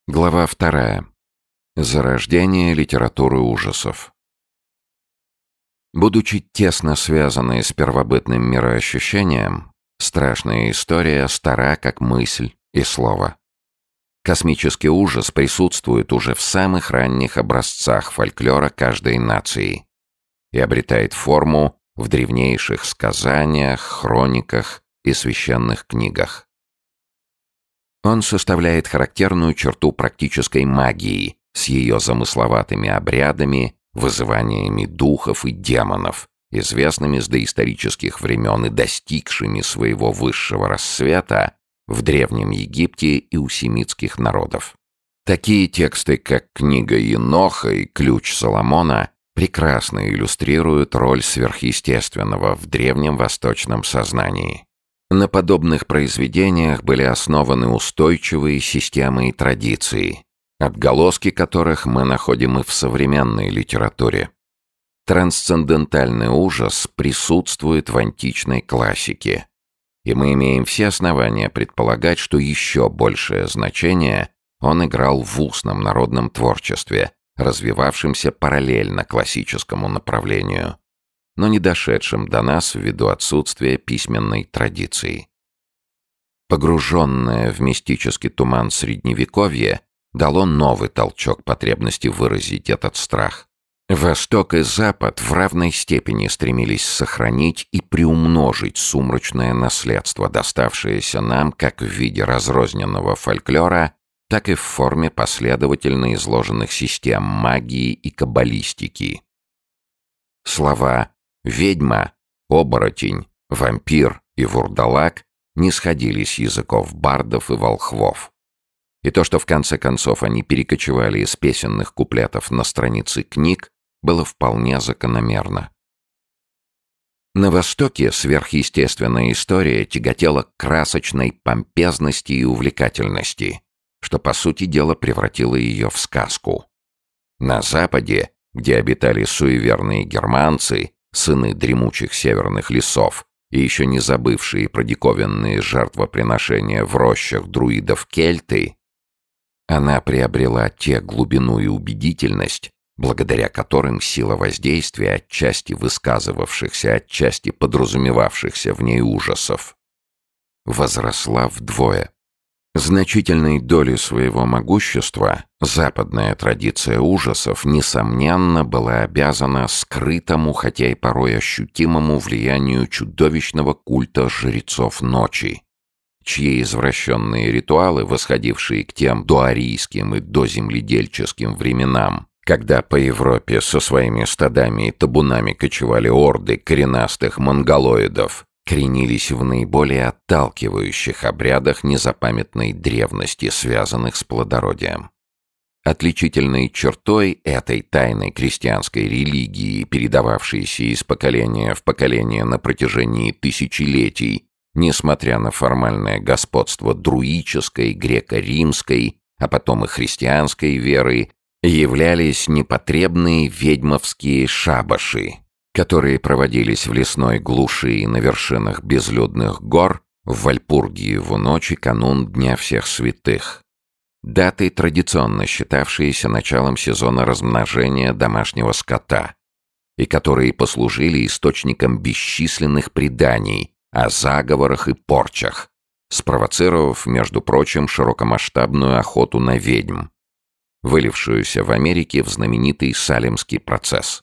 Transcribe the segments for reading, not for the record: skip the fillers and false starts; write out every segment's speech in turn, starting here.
Глава 2. Зарождение литературы ужасов. Будучи тесно связанной с первобытным мироощущением, страшная история стара как мысль и слово. Космический ужас присутствует уже в самых ранних образцах фольклора каждой нации и обретает форму в древнейших сказаниях, хрониках и священных книгах. Он составляет характерную черту практической магии с ее замысловатыми обрядами, вызываниями духов и демонов, известными с доисторических времен и достигшими своего высшего рассвета в Древнем Египте и у семитских народов. Такие тексты, как книга Еноха и Ключ Соломона, прекрасно иллюстрируют роль сверхъестественного в древнем восточном сознании. На подобных произведениях были основаны устойчивые системы и традиции, отголоски которых мы находим и в современной литературе. Трансцендентальный ужас присутствует в античной классике, и мы имеем все основания предполагать, что еще большее значение он играл в устном народном творчестве, развивавшемся параллельно классическому направлению, но не дошедшим до нас ввиду отсутствия письменной традиции. Погруженное в мистический туман Средневековье дало новый толчок потребности выразить этот страх. Восток и Запад в равной степени стремились сохранить и приумножить сумрачное наследство, доставшееся нам как в виде разрозненного фольклора, так и в форме последовательно изложенных систем магии и каббалистики. Слова «ведьма», «оборотень», «вампир» и «вурдалак» не сходили с языков бардов и волхвов. И то, что в конце концов они перекочевали из песенных куплетов на страницы книг, было вполне закономерно. На Востоке сверхъестественная история тяготела к красочной помпезности и увлекательности, что, по сути дела, превратило ее в сказку. На Западе, где обитали суеверные германцы, сыны дремучих северных лесов и еще не забывшие про диковинные жертвоприношения в рощах друидов кельты, она приобрела те глубину и убедительность, благодаря которым сила воздействия отчасти высказывавшихся, отчасти подразумевавшихся в ней ужасов возросла вдвое. Значительной долей своего могущества западная традиция ужасов, несомненно, была обязана скрытому, хотя и порой ощутимому влиянию чудовищного культа жрецов ночи, чьи извращенные ритуалы, восходившие к тем доарийским и доземледельческим временам, когда по Европе со своими стадами и табунами кочевали орды коренастых монголоидов, коренились в наиболее отталкивающих обрядах незапамятной древности, связанных с плодородием. Отличительной чертой этой тайной крестьянской религии, передававшейся из поколения в поколение на протяжении тысячелетий, несмотря на формальное господство друидической, греко-римской, а потом и христианской веры, являлись непотребные ведьмовские шабаши, которые проводились в лесной глуши и на вершинах безлюдных гор в Вальпургиеву ночь и канун Дня всех святых, даты, традиционно считавшиеся началом сезона размножения домашнего скота, и которые послужили источником бесчисленных преданий о заговорах и порчах, спровоцировав, между прочим, широкомасштабную охоту на ведьм, вылившуюся в Америке в знаменитый Салемский процесс.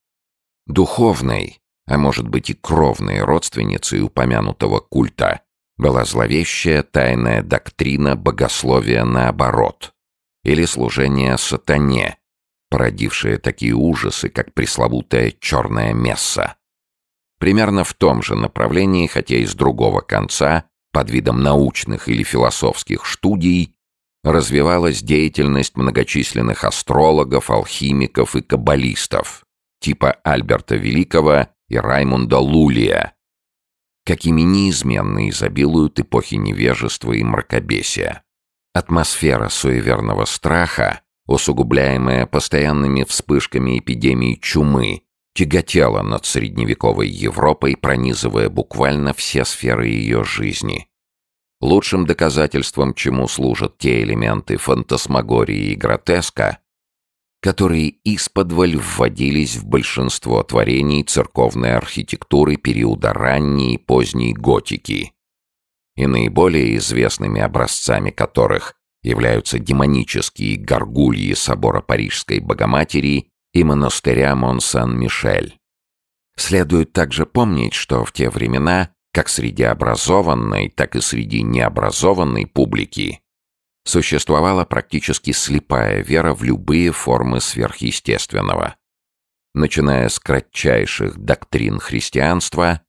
Духовной, а может быть и кровной родственницей упомянутого культа была зловещая тайная доктрина богословия наоборот, или служение сатане, породившая такие ужасы, как пресловутая черная месса. Примерно в том же направлении, хотя и с другого конца, под видом научных или философских студий, развивалась деятельность многочисленных астрологов, алхимиков и каббалистов, типа Альберта Великого и Раймунда Лулия, какими неизменно изобилуют эпохи невежества и мракобесия. Атмосфера суеверного страха, усугубляемая постоянными вспышками эпидемии чумы, тяготела над средневековой Европой, пронизывая буквально все сферы ее жизни. лучшим доказательством чему служат те элементы фантасмагории и гротеска, которые исподволь вводились в большинство творений церковной архитектуры периода ранней и поздней готики, и наиболее известными образцами которых являются демонические горгульи собора Парижской Богоматери и монастыря Мон-Сен-Мишель. Следует также помнить, что в те времена, как среди образованной, так и среди необразованной публики, существовала практически слепая вера в любые формы сверхъестественного, начиная с кратчайших доктрин христианства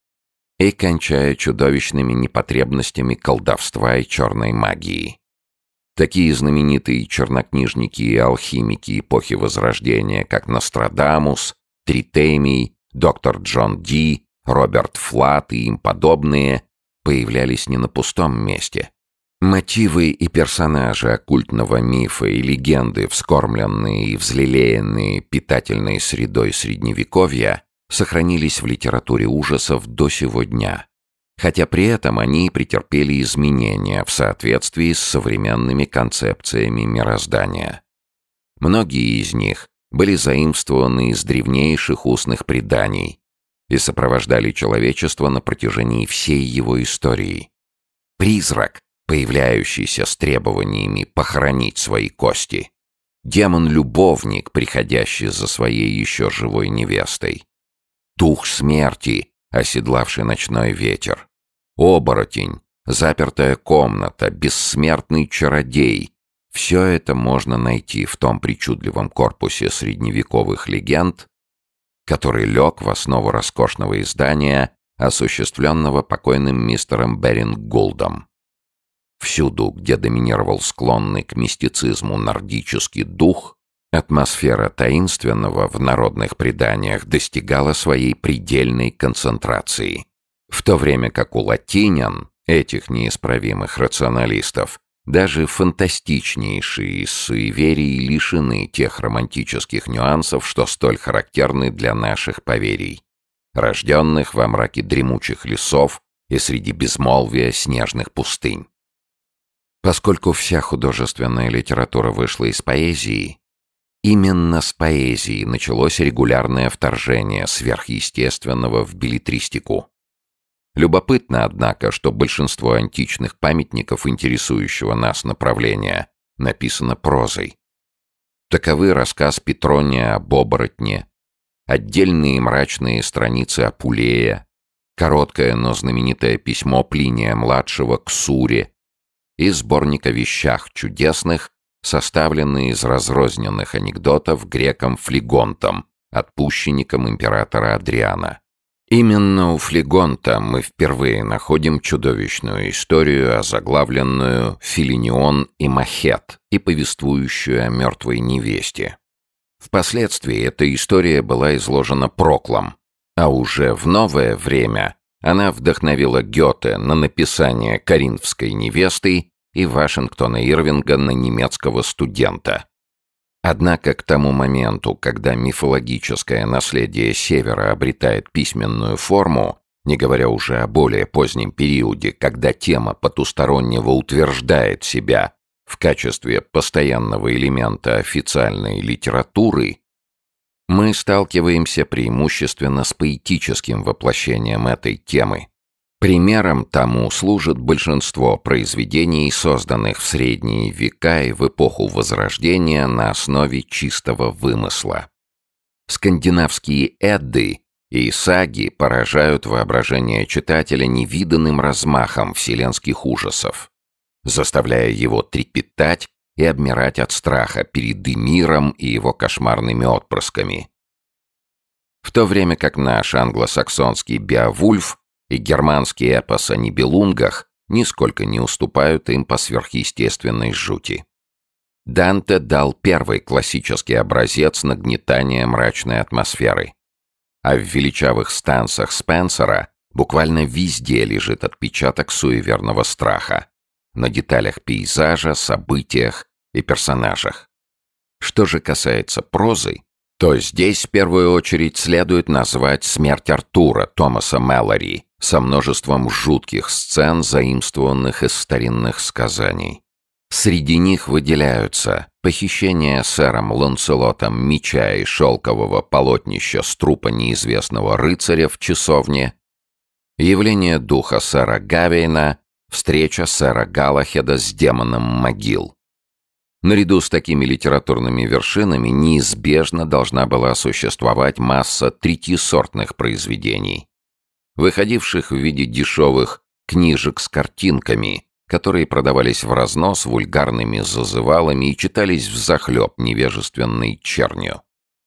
и кончая чудовищными непотребностями колдовства и черной магии. Такие знаменитые чернокнижники и алхимики эпохи Возрождения, как Нострадамус, Тритемий, доктор Джон Ди, Роберт Флат и им подобные, появлялись не на пустом месте. Мотивы и персонажи оккультного мифа и легенды, вскормленные и взлелеянные питательной средой Средневековья, сохранились в литературе ужасов до сего дня, хотя при этом они претерпели изменения в соответствии с современными концепциями мироздания. Многие из них были заимствованы из древнейших устных преданий и сопровождали человечество на протяжении всей его истории. Призрак, появляющийся с требованиями похоронить свои кости, демон-любовник, приходящий за своей еще живой невестой, дух смерти, оседлавший ночной ветер, оборотень, запертая комната, бессмертный чародей — все это можно найти в том причудливом корпусе средневековых легенд, который лег в основу роскошного издания, осуществленного покойным мистером Берингулдом. Всюду, где доминировал склонный к мистицизму нордический дух, атмосфера таинственного в народных преданиях достигала своей предельной концентрации, в то время как у латинян, этих неисправимых рационалистов, даже фантастичнейшие из суеверий лишены тех романтических нюансов, что столь характерны для наших поверий, рожденных во мраке дремучих лесов и среди безмолвия снежных пустынь. Поскольку вся художественная литература вышла из поэзии, именно с поэзии началось регулярное вторжение сверхъестественного в беллетристику. Любопытно, однако, что большинство античных памятников интересующего нас направления написано прозой. Таковы рассказ Петрония об оборотне, отдельные мрачные страницы Апулея, короткое, но знаменитое письмо Плиния-младшего к Суре и сборник о вещах чудесных, составленный из разрозненных анекдотов греком Флегонтом, отпущенником императора Адриана. Именно у Флегонта мы впервые находим чудовищную историю, озаглавленную «Филинион и Махет» и повествующую о мертвой невесте. Впоследствии эта история была изложена Проклом, а уже в новое время она вдохновила Гёте на написание «Коринфской невесты» и Вашингтона Ирвинга на немецкого студента. Однако к тому моменту, когда мифологическое наследие Севера обретает письменную форму, не говоря уже о более позднем периоде, когда тема потустороннего утверждает себя в качестве постоянного элемента официальной литературы, мы сталкиваемся преимущественно с поэтическим воплощением этой темы. Примером тому служит большинство произведений, созданных в средние века и в эпоху Возрождения на основе чистого вымысла. Скандинавские эдды и саги поражают воображение читателя невиданным размахом вселенских ужасов, заставляя его трепетать и обмирать от страха перед Эмиром и его кошмарными отпрысками. В то время как наш англосаксонский Беовульф и германский эпос о Нибелунгах нисколько не уступают им по сверхъестественной жути. Данте дал первый классический образец нагнетания мрачной атмосферы, а в величавых станцах Спенсера буквально везде лежит отпечаток суеверного страха, на деталях пейзажа, событиях и персонажах. Что же касается прозы, то здесь в первую очередь следует назвать «Смерть Артура» Томаса Мэлори со множеством жутких сцен, заимствованных из старинных сказаний. Среди них выделяются похищение сэром Ланселотом меча и шелкового полотнища с трупа неизвестного рыцаря в часовне, явление духа сэра Гавейна, встреча сэра Галахеда с демоном могил. Наряду с такими литературными вершинами неизбежно должна была существовать масса третьесортных произведений, выходивших в виде дешевых книжек с картинками, которые продавались в разнос вульгарными зазывалами и читались взахлеб невежественной чернью.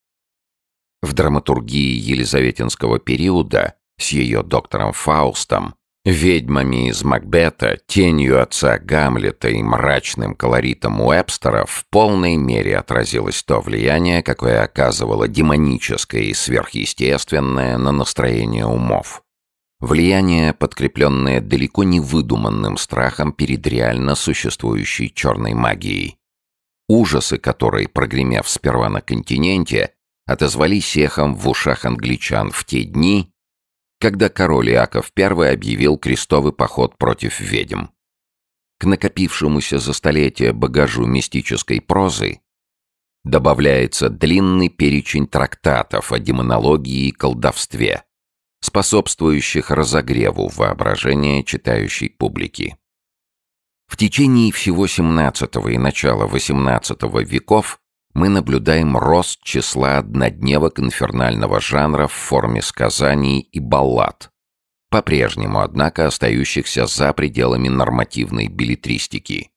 В драматургии елизаветинского периода с ее доктором Фаустом, ведьмами из Макбета, тенью отца Гамлета и мрачным колоритом Уэбстера в полной мере отразилось то влияние, какое оказывало демоническое и сверхъестественное на настроение умов. Влияние, подкрепленное далеко не выдуманным страхом перед реально существующей черной магией, ужасы которой, прогремев сперва на континенте, отозвались эхом в ушах англичан в те дни, когда король Иаков I объявил крестовый поход против ведьм. К накопившемуся за столетия багажу мистической прозы добавляется длинный перечень трактатов о демонологии и колдовстве, способствующих разогреву воображения читающей публики. В течение всего XVII и начала XVIII веков мы наблюдаем рост числа однодневок инфернального жанра в форме сказаний и баллад, по-прежнему, однако, остающихся за пределами нормативной беллетристики.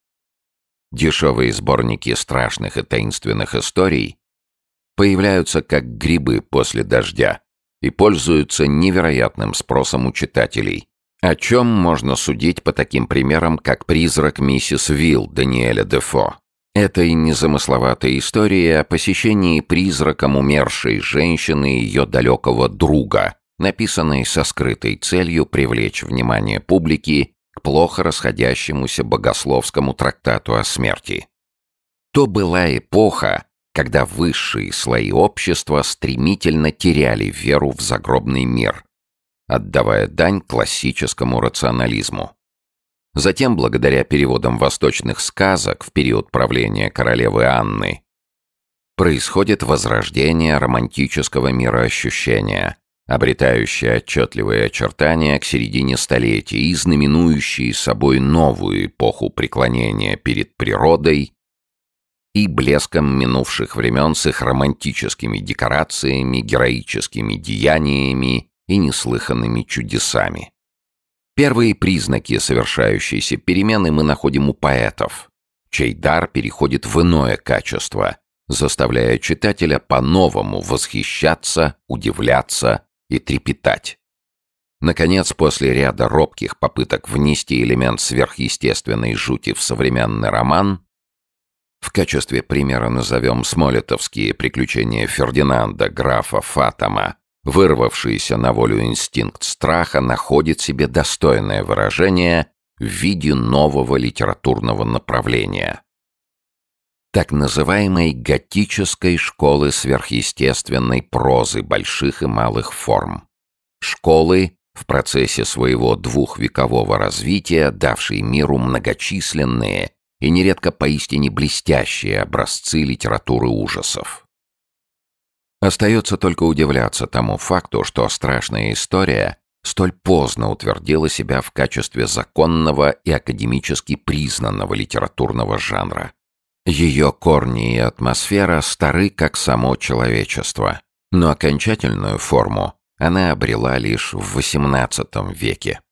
Дешевые сборники страшных и таинственных историй появляются как грибы после дождя и пользуются невероятным спросом у читателей, о чем можно судить по таким примерам, как «Призрак миссис Вилл» Даниэля Дефо. Этой незамысловатой истории о посещении призраком умершей женщины и ее далекого друга, написанной со скрытой целью привлечь внимание публики к плохо расходящемуся богословскому трактату о смерти. То была эпоха, когда высшие слои общества стремительно теряли веру в загробный мир, отдавая дань классическому рационализму. Затем, благодаря переводам восточных сказок в период правления королевы Анны, происходит возрождение романтического мироощущения, обретающее отчетливые очертания к середине столетия и знаменующие собой новую эпоху преклонения перед природой и блеском минувших времен с их романтическими декорациями, героическими деяниями и неслыханными чудесами. Первые признаки совершающейся перемены мы находим у поэтов, чей дар переходит в иное качество, заставляя читателя по-новому восхищаться, удивляться и трепетать. Наконец, после ряда робких попыток внести элемент сверхъестественной жути в современный роман, в качестве примера назовем смолетовские приключения Фердинанда графа Фатома, вырвавшийся на волю инстинкт страха находит себе достойное выражение в виде нового литературного направления, так называемой готической школы сверхъестественной прозы больших и малых форм. Школы, в процессе своего двухвекового развития, давшей миру многочисленные и нередко поистине блестящие образцы литературы ужасов. Остается только удивляться тому факту, что страшная история столь поздно утвердила себя в качестве законного и академически признанного литературного жанра. Ее корни и атмосфера стары, как само человечество, но окончательную форму она обрела лишь в XVIII веке.